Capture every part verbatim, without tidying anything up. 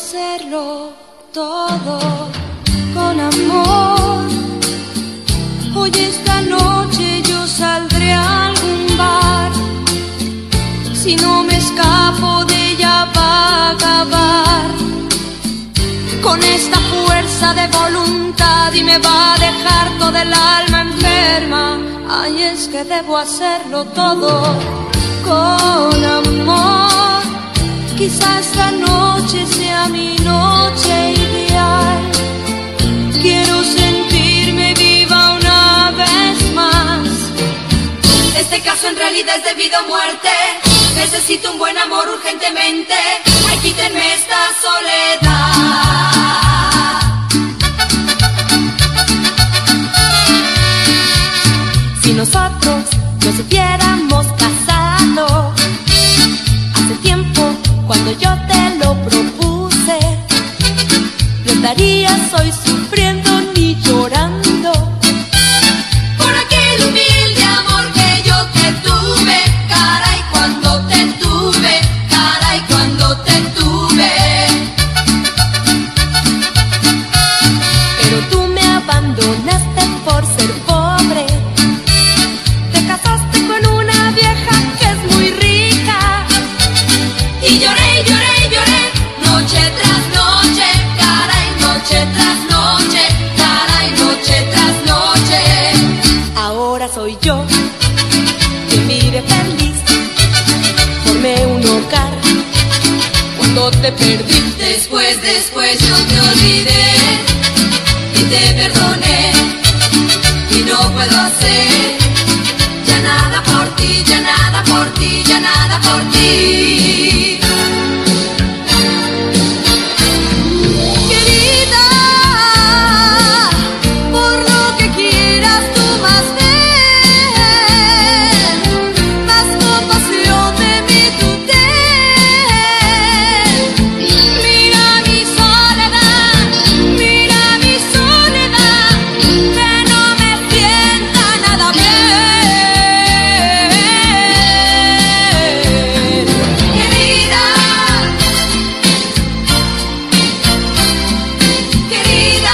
hacerlo todo con amor. Hoy esta noche yo saldré a algún bar. Si no me escapo de ella va a acabar con esta fuerza de voluntad y me va a dejar toda el alma enferma. Ay, es que debo hacerlo todo con amor. Quizá esta noche sea mi noche ideal. Quiero sentirme viva una vez más. Este caso en realidad es debido a muerte. Necesito un buen amor urgentemente. Ay, quítenme esta soledad. Si nosotros nos hubiéramos casado hace tiempo, cuando yo te lo propuse, no estarías hoy sufriendo ni llorando por aquel humilde amor que yo te tuve. Caray, cuando te tuve, caray, cuando te tuve. Pero tú me abandonaste por ser pobre. Te casaste con una vieja que es muy rica. Y lloré, lloré, lloré, noche tras noche, caray, noche tras noche, caray, noche tras noche. Ahora soy yo, que mire feliz, formé un hogar cuando te perdí. Después, después yo te olvidé y te perdoné y no puedo hacer ya nada por ti, ya nada por ti, ya nada por ti. Querida, por lo que quieras tú más ven, más compasión de mí tú ten. Mira mi soledad, mira mi soledad, que no me sienta nada bien. Querida, querida,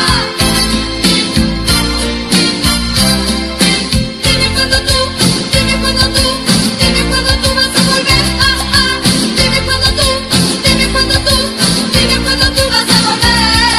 dime cuando tú, dime cuando tú, dime cuando tú vas a volver. Ah, ah, dime cuando tú, dime cuando tú, dime cuando tú vas a volver.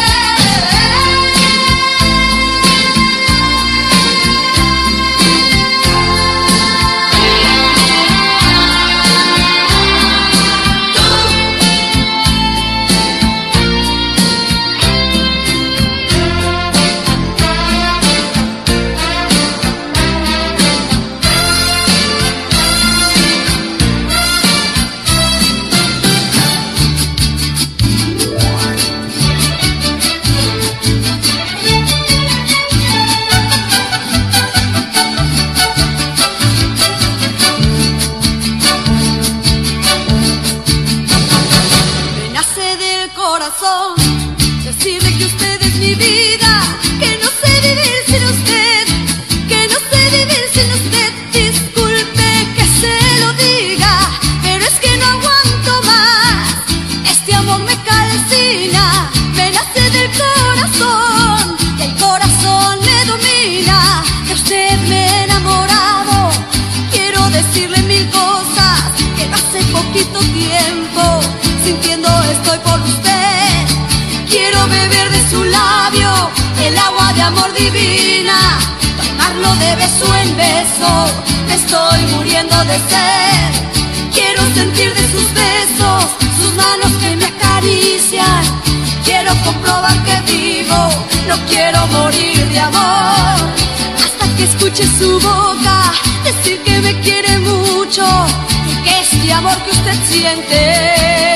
Me nace del corazón decirle que usted es mi vida, que no sé vivir sin usted, que no sé vivir sin usted. Disculpe que se lo diga, pero es que no aguanto más. Este amor me calcina, me nace del corazón, y el corazón me domina. De usted me he enamorado, quiero decirle mil cosas que hace poquito tiempo sintiendo estoy por usted. Quiero beber de su labio el agua de amor divina, tomarlo de beso en beso, me estoy muriendo de sed. Quiero sentir de sus besos, sus manos que me acarician. Quiero comprobar que vivo, no quiero morir de amor. Hasta que escuche su boca decir que me quiere mucho y que este amor que usted siente